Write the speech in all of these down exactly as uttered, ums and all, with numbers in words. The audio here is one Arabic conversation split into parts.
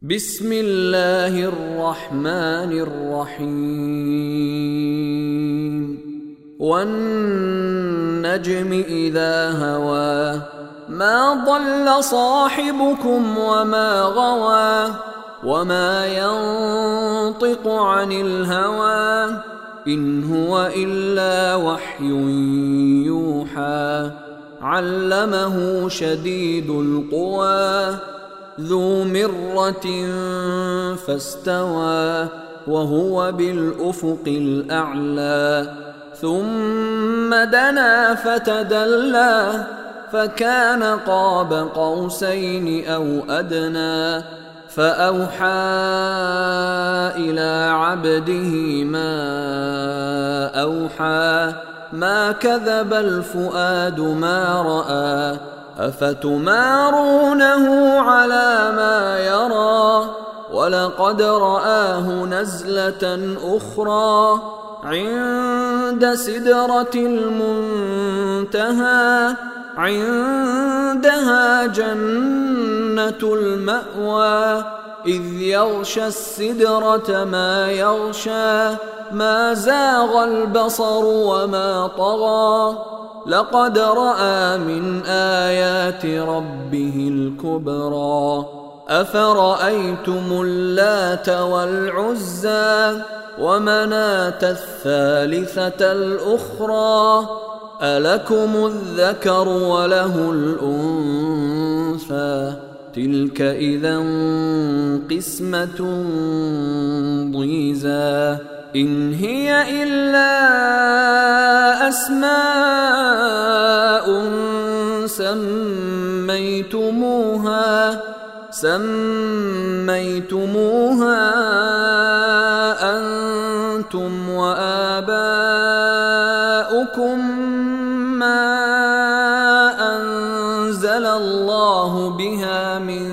بسم الله الرحمن الرحيم والنجم إذا هوى ما ضل صاحبكم وما غوى وما ينطق عن الهوى إن هو إلا وحي يوحى علمه شديد القوى ذو مرة فاستوى وهو بالأفق الأعلى ثم دنا فتدلى فكان قاب قوسين أو أدنى فأوحى إلى عبده ما أوحى ما كذب الفؤاد ما رأى أفتمارونه على ما يرى ولقد رآه نزلة أخرى عند سدرة المنتهى عندها جنة المأوى إذ يغشى السدرة ما يغشى ما زاغ البصر وما طغى لقد رأى من آيات ربه الكبرى أفرأيتم اللات والعزى ومناة الثالثة الأخرى ألكم الذكر وله الأنثى تلك إذا قسمة ضيزى إن هي إلا أسماء سميتموها سميتموها أنتم وآباؤكم ما أنزل الله بها من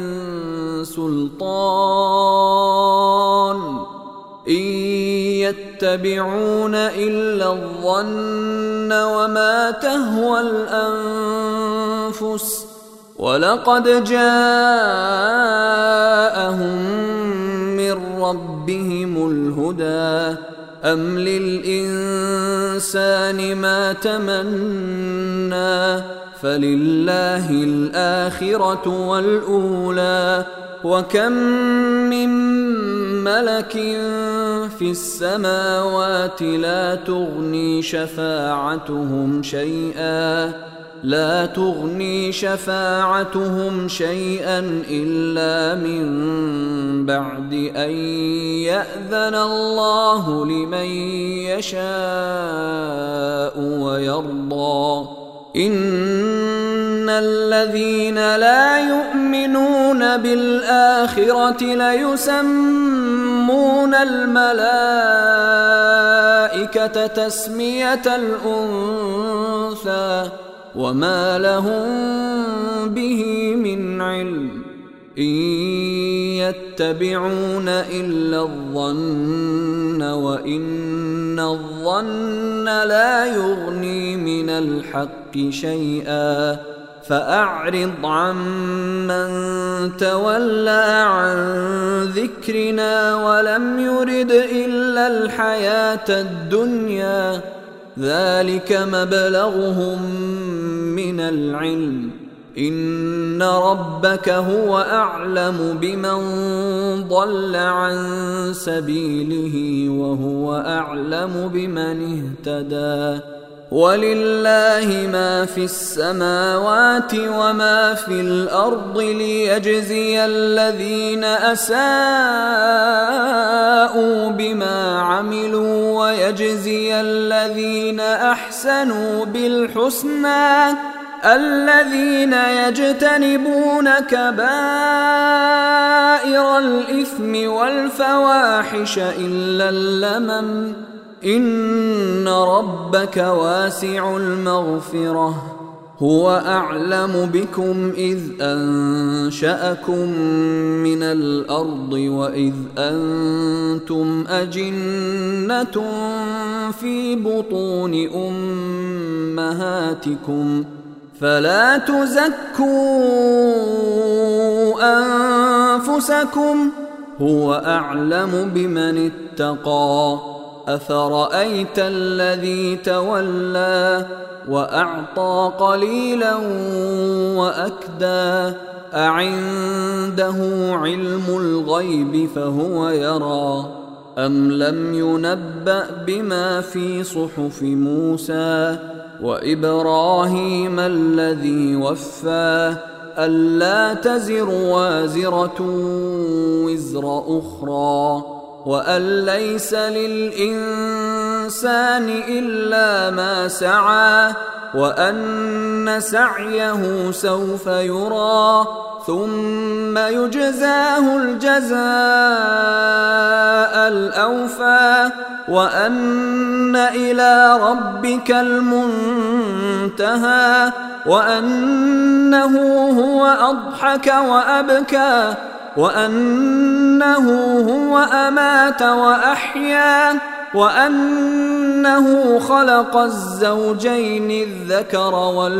سلطان إن يتبعون إلا الظن وما تهوى الأنفس ولقد جاءهم من ربهم الهدى أم للإنسان ما تمنى فلله الآخرة والأولى وكم من ملك في السماوات لا تغني شفاعتهم شيئا لا تغني شفاعتهم شيئا إلا من بعد أن يأذن الله لمن يشاء ويرضى إن الذين لا يؤمنون بالآخرة ليسمون الملائكة تسمية الأنثى وما لهم به من علم إن يتبعون إلا الظن وإن الظن لا يغني من الحق شيئا فأعرض عمن تولى عن ذكرنا ولم يرد إلا الحياة الدنيا ذلك مبلغهم من العلم إن ربك هو أعلم بمن ضل عن سبيله وهو أعلم بمن اهتدى ولله ما في السماوات وما في الأرض ليجزي الذين أساءوا بما عملوا ويجزي الذين أحسنوا بالحسنى الذين يجتنبون كبائر الإثم والفواحش إلا اللمم إن ربك واسع المغفرة هو أعلم بكم إذ أنشأكم من الأرض وإذ أنتم أجنة في بطون أمهاتكم فلا تزكوا أنفسكم هو أعلم بمن اتقى أفرأيت الذي تولى وأعطى قليلا وأكدى أعنده علم الغيب فهو يرى أم لم ينبأ بما في صحف موسى وإبراهيم الذي وفى ألا تزر وازرة وزر أخرى وأن ليس للإنسان إلا ما سعى وأن سعيه سوف يرى ثم يجزاه الجزاء الأوفى وأن إلى ربك المنتهى وأنه هو أضحك وأبكى وأنه هو أمات وأحيا وأنه خلق الزوجين الذكر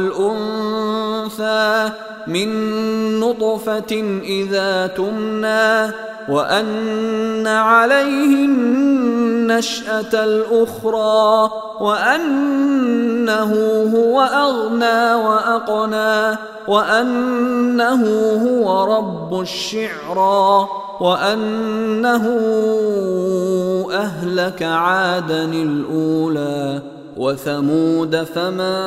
والأنثى من نطفة إذا تمنى وأن عليه النشأة الأخرى وأنه هو أغنى وأقنى وأنه هو رب الشعرى وأنه أهلك عادا الأولى وثمود فما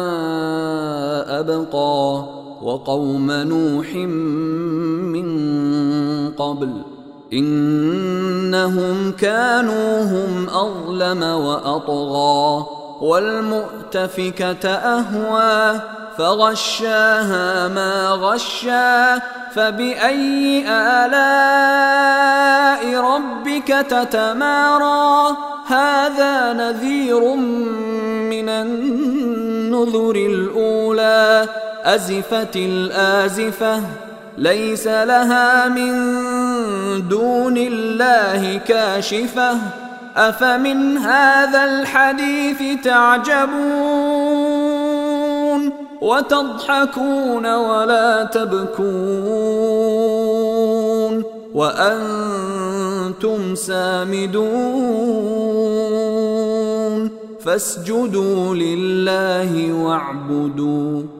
أبقى وقوم نوح من قبل إنهم كانوا هم أظلم وأطغى والمؤتفكة أهوى فغشاها ما غشا فبأي آلاء ربك تتمارى هذا نذير من النذر الأولى أزفت الآزفة ليس لها من دون الله كاشفة أفمن هذا الحديث تعجبون وتضحكون ولا تبكون وأنتم سامدون فاسجدوا لله واعبدوا